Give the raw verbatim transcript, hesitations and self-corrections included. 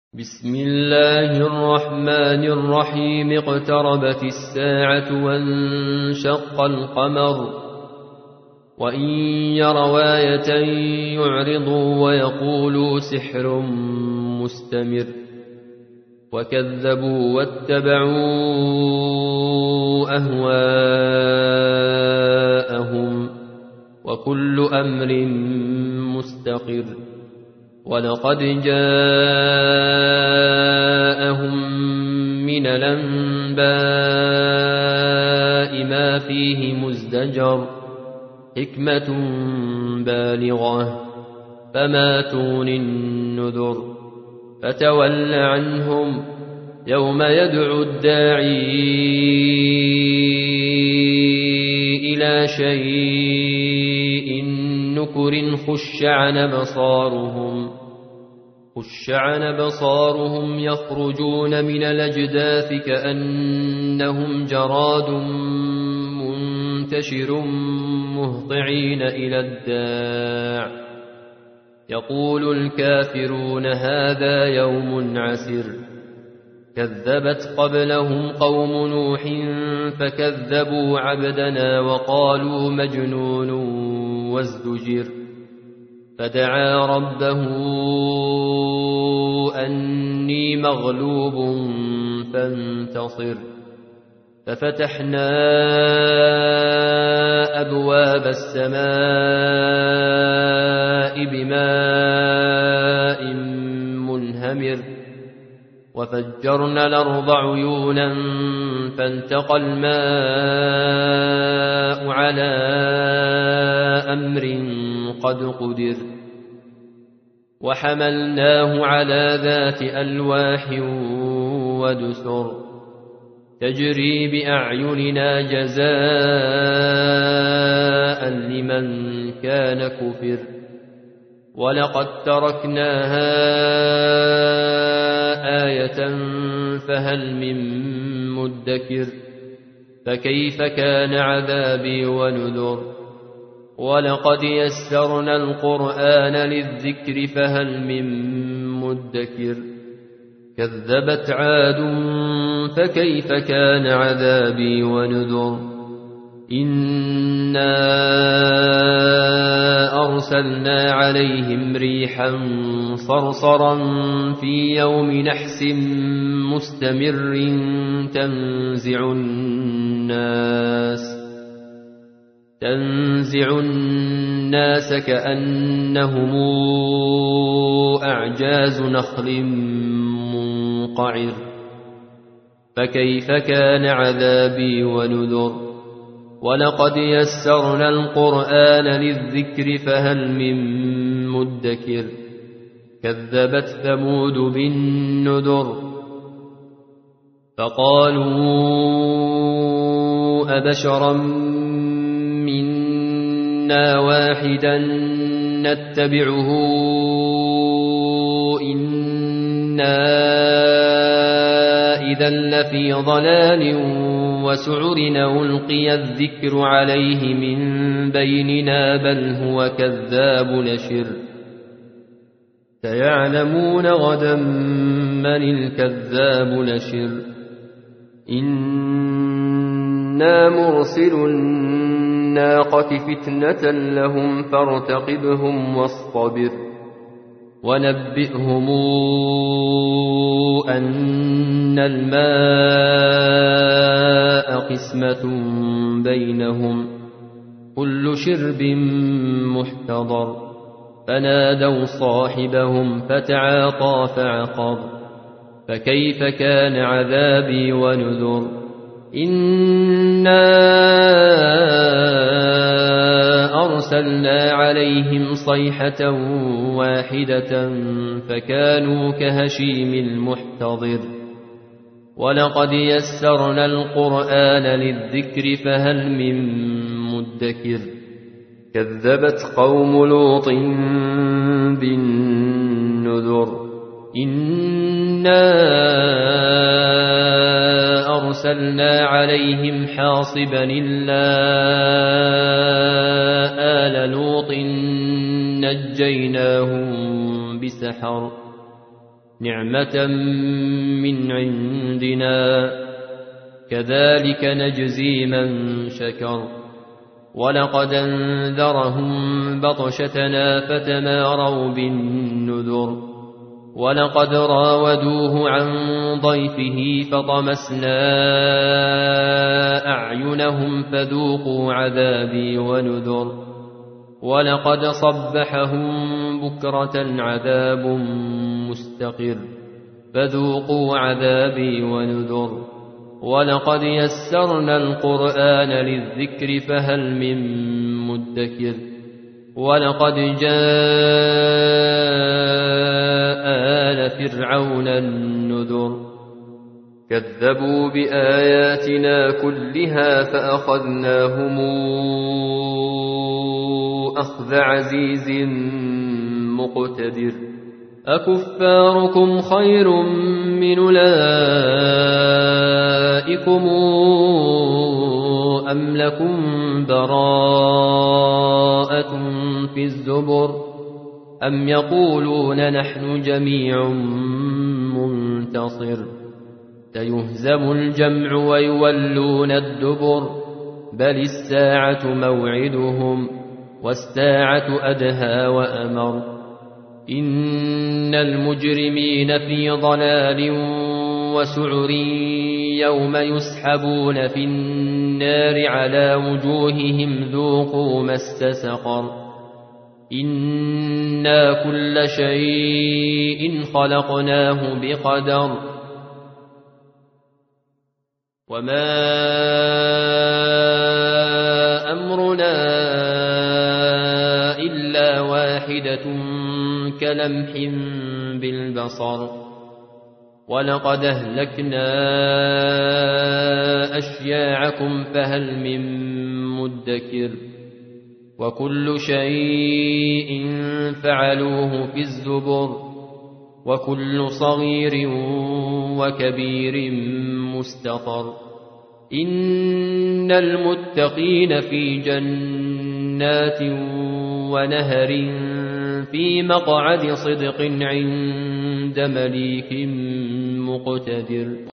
بسم الله الرحمن الرحيم. اقتربت الساعة وانشق القمر وإن يروا آية يعرضوا ويقولوا سحر مستمر وكذبوا واتبعوا أهواءهم وكل أمر مستقر. ولقد جاءهم من الأنباء ما فيه مزدجر حكمة بالغة فما تغني النذر. فتول عنهم يوم يدعو الداعي إلى شيء نكر خش عن بصارهم خش عن بصارهم يخرجون من الأجداث كأنهم جراد منتشر مهطعين إلى الداع يقول الكافرون هذا يوم عسر. كذبت قبلهم قوم نوح فكذبوا عبدنا وقالوا مجنون وازدجر. فدعا ربه أني مغلوب فانتصر. ففتحنا أبواب السماء بماء منهمر وفجرنا الأرض عيونا فالتقى الماء على أمر قد قدر. وحملناه على ذات ألواح ودسر تجري بأعيننا جزاء لمن كان كفر. ولقد تركناها آية فهل من مدكر. فكيف كان عذابي ونذر. ولقد يسرنا القرآن للذكر فهل من مدكر. كذبت عاد فكيف كان عذابي ونذر. إنا أرسلنا عليهم ريحا صرصرا في يوم نحس مستمر تنزع الناس تنزع الناس كأنهم أعجاز نخل منقعر. فكيف كان عذابي ونذر. ولقد يسرنا القرآن للذكر فهل من مدكر. كذبت ثمود بالنذر فقالوا أبشرا منا واحدا نتبعه إنا إذا لفي ضلال وسعر. ألقي الذكر عليه من بيننا بل هو كذاب نشر. سيعلمون غدا من الكذاب نشر. إنا مرسل الناقة فتنة لهم فارتقبهم واصطبر. ونبئهم أن الماء قسمة بينهم كل شرب محتضر. فنادوا صاحبهم فتعاطى فعقر. فكيف كان عذابي ونذر. إنا أرسلنا عليهم صيحة واحدة فكانوا كهشيم المحتضر. ولقد يسرنا القرآن للذكر فهل من مدكر. كذبت قوم لوط بالنذر. إنا أرسلنا عليهم حاصبا إلا آل لوط نجيناهم بسحر نعمة من عندنا كذلك نجزي من شكر ولقد انذرهم بطشتنا فتماروا بالنذر ولقد راودوه عن ضيفه فطمسنا أعينهم فذوقوا عذابي ونذر ولقد صبحهم بكرة عذاب مستقر فذوقوا عذابي ونذر ولقد يسرنا القرآن للذكر فهل من مدكر ولقد جاء آل فرعون النذر كذبوا بآياتنا كلها فأخذناهم أخذ عزيز مقتدر أكفاركم خير من أولئكم أم لكم براءة في الزبر أم يقولون نحن جميع منتصر سيهزم الجمع ويولون الدبر بل الساعة موعدهم والساعة أدهى وأمر إن المجرمين في ضلال وسعر يوم يسحبون في النار على وجوههم ذوقوا مس سقر إنا كل شيء خلقناه بقدر وما أمرنا إلا واحدة كلمح بالبصر ولقد أهلكنا أشياعكم فهل من مدكر وكل شيء فعلوه في الزبر وكل صغير وكبير مستطر إن المتقين في جنات ونهر في مقعد صدق عند مليك مقتدر